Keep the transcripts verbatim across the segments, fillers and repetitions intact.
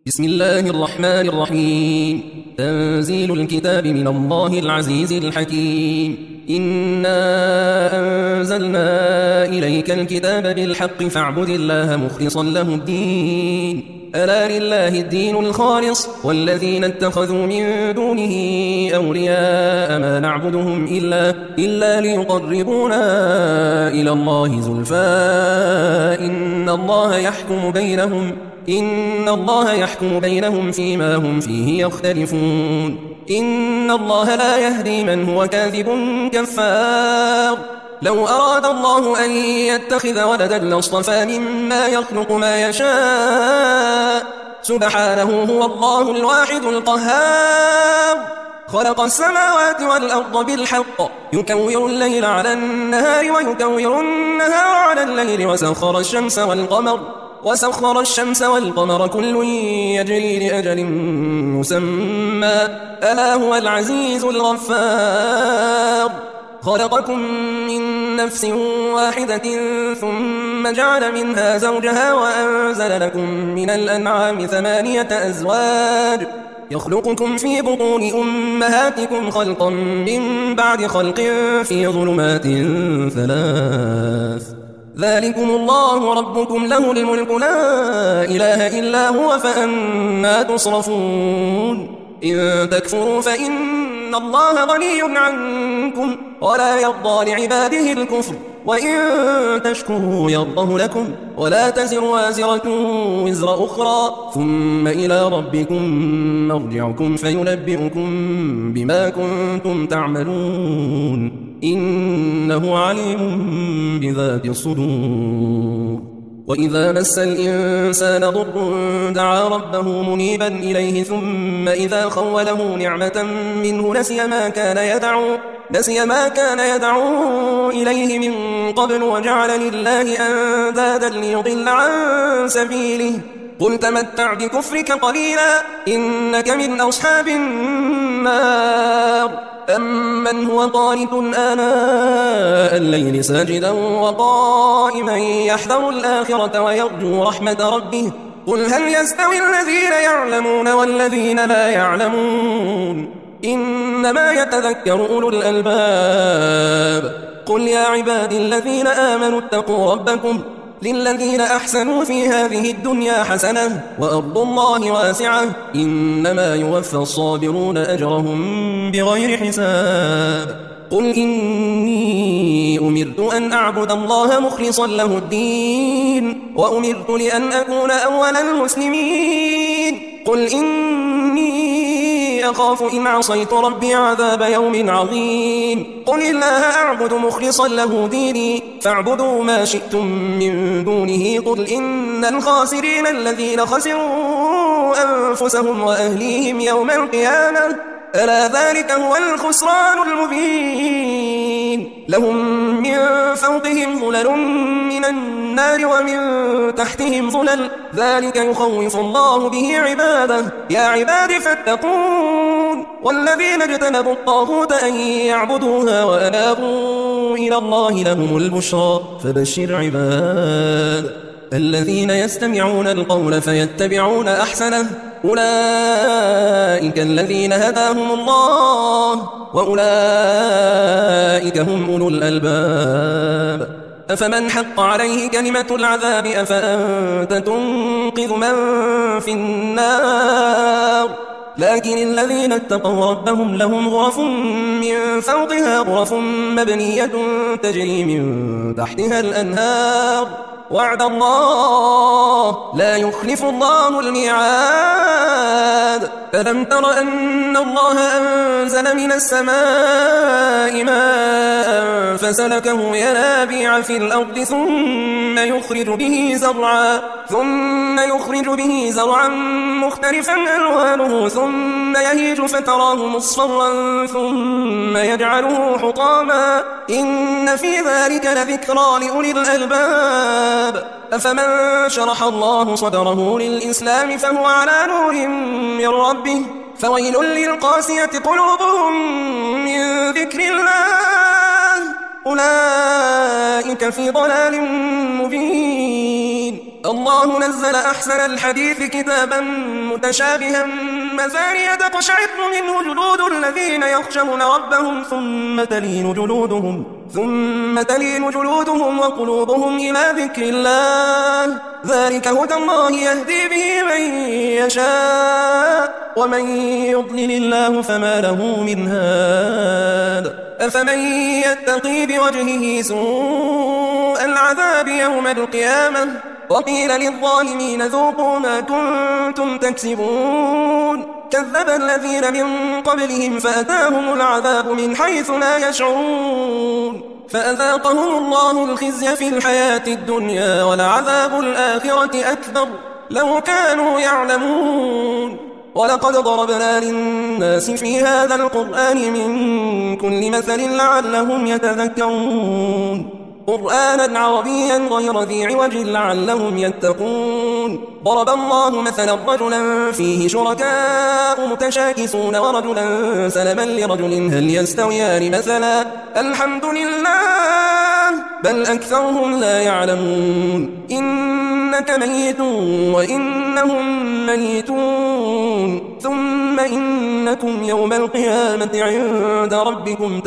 بسم الله الرحمن الرحيم. تنزيل الكتاب من الله العزيز الحكيم. إنا أنزلنا إليك الكتاب بالحق فاعبد الله مخلصا له الدين ألا لله الدين الخالص والذين اتخذوا من دونه أولياء ما نعبدهم إلا, إلا ليقربونا إلى الله زلفى إن الله يحكم بينهم إن الله يحكم بينهم فيما هم فيه يختلفون إن الله لا يهدي من هو كاذب كفار. لو أراد الله أن يتخذ ولدا لاصطفى مما يخلق ما يشاء سبحانه هو الله الواحد القهار. خلق السماوات والأرض بالحق يكور الليل على النهار ويكور النهار على الليل وسخر الشمس والقمر وسخر الشمس والقمر كل يجري لأجل مسمى ألا هو العزيز الغفار. خلقكم من نفس واحدة ثم جعل منها زوجها وأنزل لكم من الأنعام ثمانية أزواج يخلقكم في بطون أمهاتكم خلقا من بعد خلق في ظلمات ثلاث ذلكم الله ربكم له الملك لا إله إلا هو فأنا تصرفون. إن تكفروا فإن الله غني عنكم ولا يرضى لعباده الكفر وإن تشكروا يرضه لكم ولا تزر وازرة وزر أخرى ثم إلى ربكم مرجعكم فينبئكم بما كنتم تعملون إنه عليم بذات الصدور. وإذا مس الإنسان ضر دعا ربه منيبا إليه ثم إذا خوله نعمة منه نسي ما كان يدعو نسي ما كان يدعو إليه من قبل وجعل لله أندادا ليضل عن سبيله قل تمتع بكفرك قليلا إنك من أصحاب النار. أمن هو قانت آناء الليل ساجدا وقائما يحذر الآخرة ويرجو رحمة ربه قل هل يستوي الذين يعلمون والذين لا يعلمون إنما يتذكر أولو الألباب. قل يا عبادي الذين آمنوا اتقوا ربكم للذين أحسنوا في هذه الدنيا حسنة وأرض الله واسعة إنما يوفى الصابرون أجرهم بغير حساب. قل إني أمرت أن أعبد الله مخلصا له الدين وأمرت لأن أكون أول المسلمين. قل إني أخاف إن عصيت ربي عذاب يوم عظيم. قل الله أعبد مخلصا له ديني فاعبدوا ما شئتم من دونه. قل إن الخاسرين الذين خسروا أنفسهم وأهليهم يوم القيامة ألا ذلك هو الخسران المبين. لهم من فوقهم ظلل من النار ومن تحتهم ظلل ذلك يخوف الله به عباده يا عباد فاتقون. والذين اجتنبوا الطاغوت أن يعبدوها وأنابوا إلى الله لهم البشرى فبشر عباد الذين يستمعون القول فيتبعون أحسنه أولئك الذين هداهم الله وأولئك هم أولو الألباب. أفمن حق عليه كلمة العذاب أفأنت تنقذ من في النار. لكن الذين اتقوا ربهم لهم غرف من فوقها غرف مبنية تجري من تحتها الأنهار وعد الله لا يخلف الله الميعاد. ألم تر أن الله أنزل من السماء ماء فسلكه ينابيع في الأرض ثم يخرج به زرعا ثم يخرج به زرعا مختلفا ألوانه ثم يهيج فتراه مصفرا ثم يجعله حطاما إن في ذلك لذكرى لأولي الألباب. أفمن شرح الله صدره للإسلام فهو على نور من ربه فويل للقاسية قلوبهم من ذكر الله أولئك في ضلال مبين. الله نزل أحسن الحديث كتابا متشابها مثانية تقشعر منه جلود الذين يخشون ربهم ثم تلين جلودهم ثم تلين جلودهم وقلوبهم إلى ذكر الله ذلك هدى الله يهدي به من يشاء ومن يضلل الله فما له من هاد أفمن يتقي بوجهه سوء العذاب يوم القيامة وقيل للظالمين ذوقوا ما كنتم تكسبون كذب الذين من قبلهم فأتاهم العذاب من حيث لا يشعرون فأذاقهم الله الخزي في الحياة الدنيا ولعذاب الآخرة أكبر لو كانوا يعلمون ولقد ضربنا للناس في هذا القرآن من كل مثل لعلهم يتذكرون قرآنا عربيا غير ذي عوج لعلهم يتقون ضرب الله مثلا رجلا فيه شركاء متشاكسون ورجلا سلما لرجل هل يستويان مثلا الحمد لله بل أكثرهم لا يعلمون إنك ميت وإنهم ميتون ثم إنكم يوم القيامة عند ربكم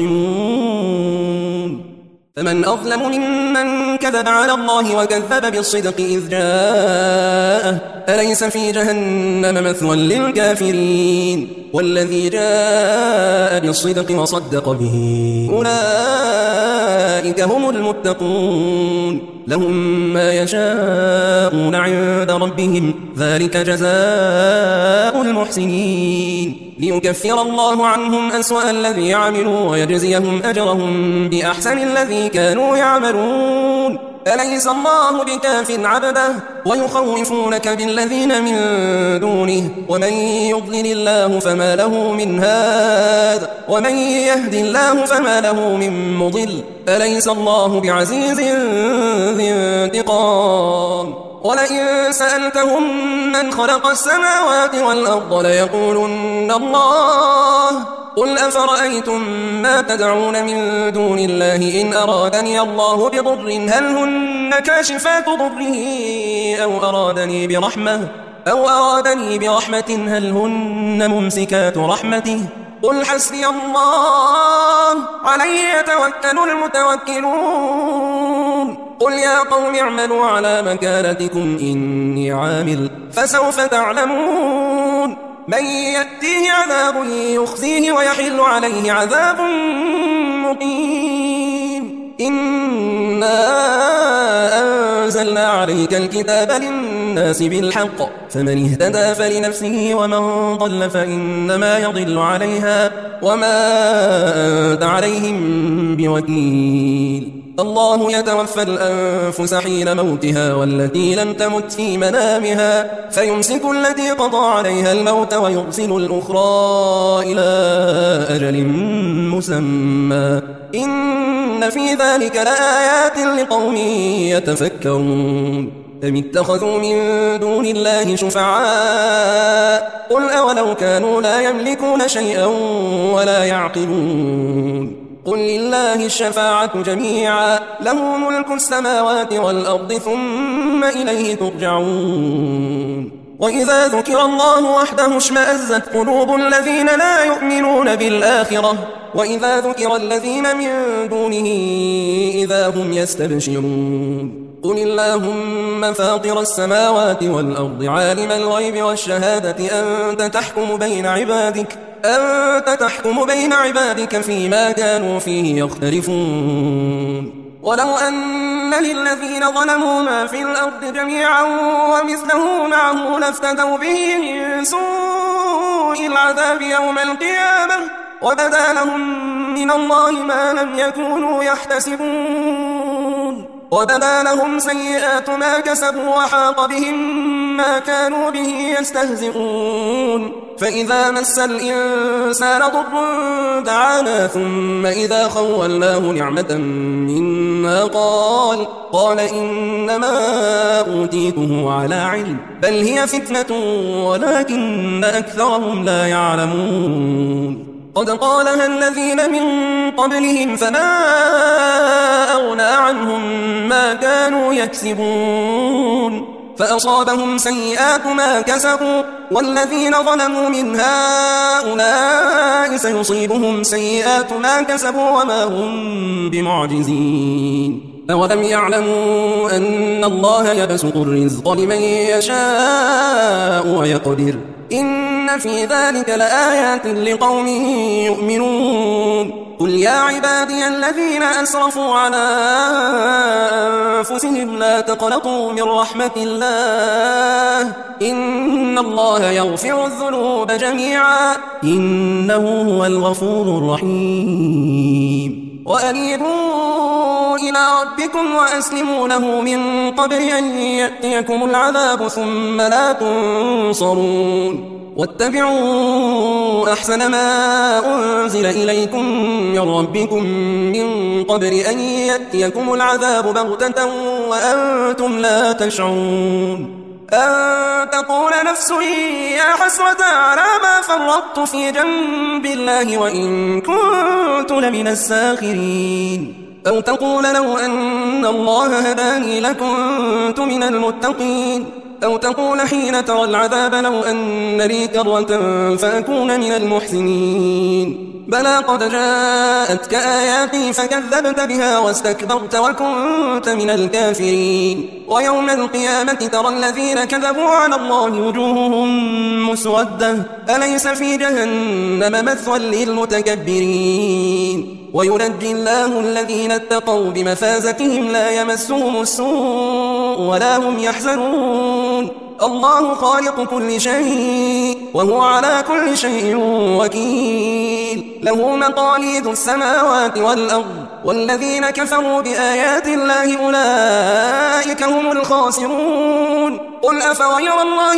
تختصمون فمن أظلم ممن كذب على الله وكذب بالصدق إذ جاءه أليس في جهنم مثوى للكافرين والذي جاء بالصدق وصدق به أولئك هم المتقون لهم ما يشاءون عند ربهم ذلك جزاء المحسنين ليكفر الله عنهم أسوأ الذي عملوا ويجزيهم أجرهم بأحسن الذي كانوا يعملون أليس الله بكاف عبده ويخوفونك بالذين من دونه ومن يضلل الله فما له من هاد ومن يهد الله فما له من مضل أليس الله بعزيز ذي انتقام ولئن سألتهم من خلق السماوات والأرض ليقولن الله قل أفرأيتم ما تدعون من دون الله إن أرادني الله بضر هل هن كاشفات ضره أو أرادني برحمة أو أرادني برحمة هل هن ممسكات رحمته قل حسبي الله عليه يتوكل المتوكلون قل يا قوم اعملوا على مكانتكم إني عامل فسوف تعلمون من يأتيه عذاب يخزيه ويحل عليه عذاب مقيم إنا أنزلنا عليك الكتاب للناس بالحق فمن اهتدى فلنفسه ومن ضل فإنما يضل عليها وما أنت عليهم بوكيل الله يتوفى الأنفس حين موتها والتي لم تمت في منامها فيمسك التي قضى عليها الموت ويرسل الأخرى إلى أجل مسمى إن في ذلك لآيات لقوم يتفكرون أم اتخذوا من دون الله شفعاء قل أولو كانوا لا يملكون شيئا ولا يعقلون قل لله الشفاعة جميعا له ملك السماوات والأرض ثم إليه ترجعون وإذا ذكر الله وحده اشمأزت قلوب الذين لا يؤمنون بالآخرة وإذا ذكر الذين من دونه إذا هم يستبشرون قل اللهم فاطر السماوات والأرض عالم الغيب والشهادة أنت تحكم بين عبادك أنت تحكم بين عبادك فيما كانوا فيه يختلفون ولو أن للذين ظلموا ما في الأرض جميعا ومثله معه لافتدوا به من سوء العذاب يوم القيامة وبدا لهم من الله ما لم يكونوا يحتسبون وبدا لهم سيئات ما كسبوا وحاق بهم ما كانوا به يستهزئون فإذا مس الإنسان ضر دعانا ثم إذا خولناه نعمة منا قال قال إنما أوتيته على علم بل هي فتنة ولكن أكثرهم لا يعلمون قد قالها الذين من قبلهم فما أغنى عنهم ما كانوا يكسبون فأصابهم سيئات ما كسبوا والذين ظلموا من هؤلاء سيصيبهم سيئات ما كسبوا وما هم بمعجزين أولم يعلموا أن الله يبسط الرزق لمن يشاء ويقدر إن في ذلك لآيات لقوم يؤمنون قل يا عبادي الذين أسرفوا على أنفسهم لا تقنطوا من رحمة الله إن الله يغفر الذنوب جميعا إنه هو الغفور الرحيم وأنيبوا إلى ربكم وأسلموا له من قبل أن يأتيكم العذاب ثم لا تنصرون واتبعوا أحسن ما أنزل إليكم من ربكم من قبل أن يأتيكم العذاب بغتة وأنتم لا تشعرون أن تقول نفس يا حسرة على ما فرطت في جنب الله وإن كنت لمن الساخرين أو تقول لو أن الله هداني لكنت من المتقين أو تقول حين ترى العذاب لو أن لي كرة فأكون من المحسنين بلى قد جاءتك آياتي فكذبت بها واستكبرت وكنت من الكافرين ويوم القيامة ترى الذين كذبوا على الله وجوههم مسودة أليس في جهنم مثوى للمتكبرين وينجي الله الذين اتقوا بمفازتهم لا يمسهم السوء ولا هم يحزنون الله خالق كل شيء وهو على كل شيء وكيل له مقاليد السماوات والأرض والذين كفروا بآيات الله أولئك هم الخاسرون قل أفغير الله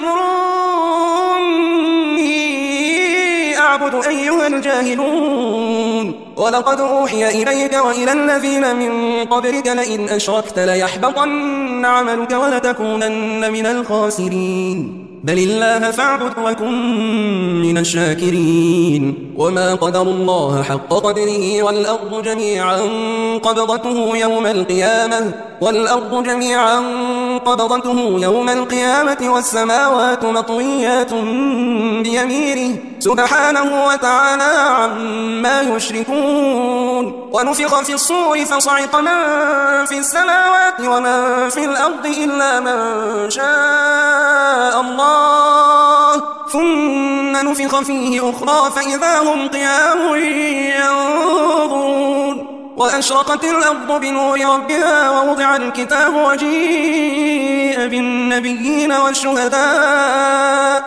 تأمروني أعبد أيها الجاهلون ولقد أوحي إليك وإلى الذين من قبلك لئن أشركت ليحبطن عملك ولتكونن من الخاسرين بل الله فاعبد وكن من الشاكرين وما قدر الله حق قدره والأرض جميعا قبضته يوم القيامة والأرض جميعا قبضته يوم القيامة والسماوات مطويات بيمينه سبحانه وتعالى عما يشركون ونفخ في الصور فصعق من في السماوات ومن في الأرض إلا من شاء الله ثم نفخ فيه أخرى فإذا هم قيام ينظرون وأشرقت الأرض بنور ربها ووضع الكتاب وجيء بالنبيين والشهداء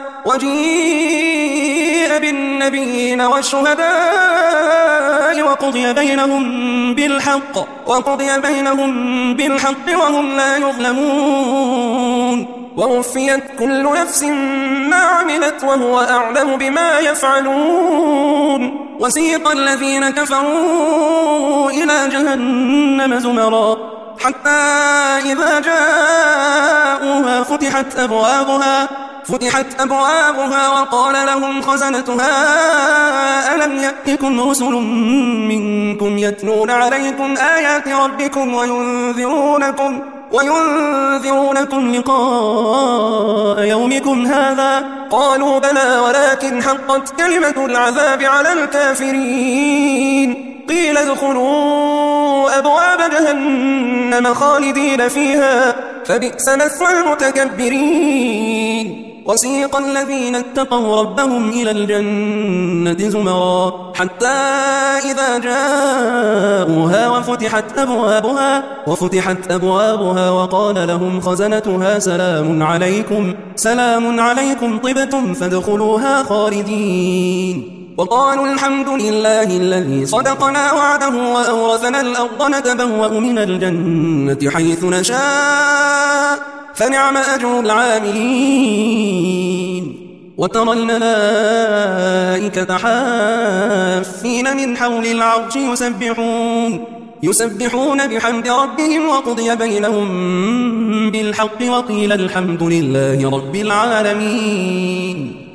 وجيء بالنبيين والشهداء وقضي بينهم بالحق وقضي بينهم بالحق وهم لا يظلمون ووفيت كل نفس ما عملت وهو أعلم بما يفعلون وسيق الذين كفروا إلى جهنم زمرا حتى إذا جاءوها فتحت أبوابها فتحت أبوابها وقال لهم خزنتها ألم يأتكم رسل منكم يتلون عليكم آيات ربكم وينذرونكم وينذرونكم لقاء يومكم هذا قالوا بلى ولكن حقت كلمة العذاب على الكافرين قيل ادخلوا أبواب جهنم خالدين فيها فبئس مثوى المتكبرين وسيق الذين اتقوا ربهم إلى الجنة زمرا حتى إذا جاءوها وفتحت أبوابها وفتحت أبوابها وقال لهم خزنتها سلام عليكم سلام عليكم طبتم فادخلوها خالدين وقالوا الحمد لله الذي صدقنا وعده وأورثنا الأرض نتبوأ من الجنة حيث نشاء فنعم أجر العاملين وترى الملائكة حافين من حول العرش يسبحون يسبحون بحمد ربهم وقضي بينهم بالحق وقيل الحمد لله رب العالمين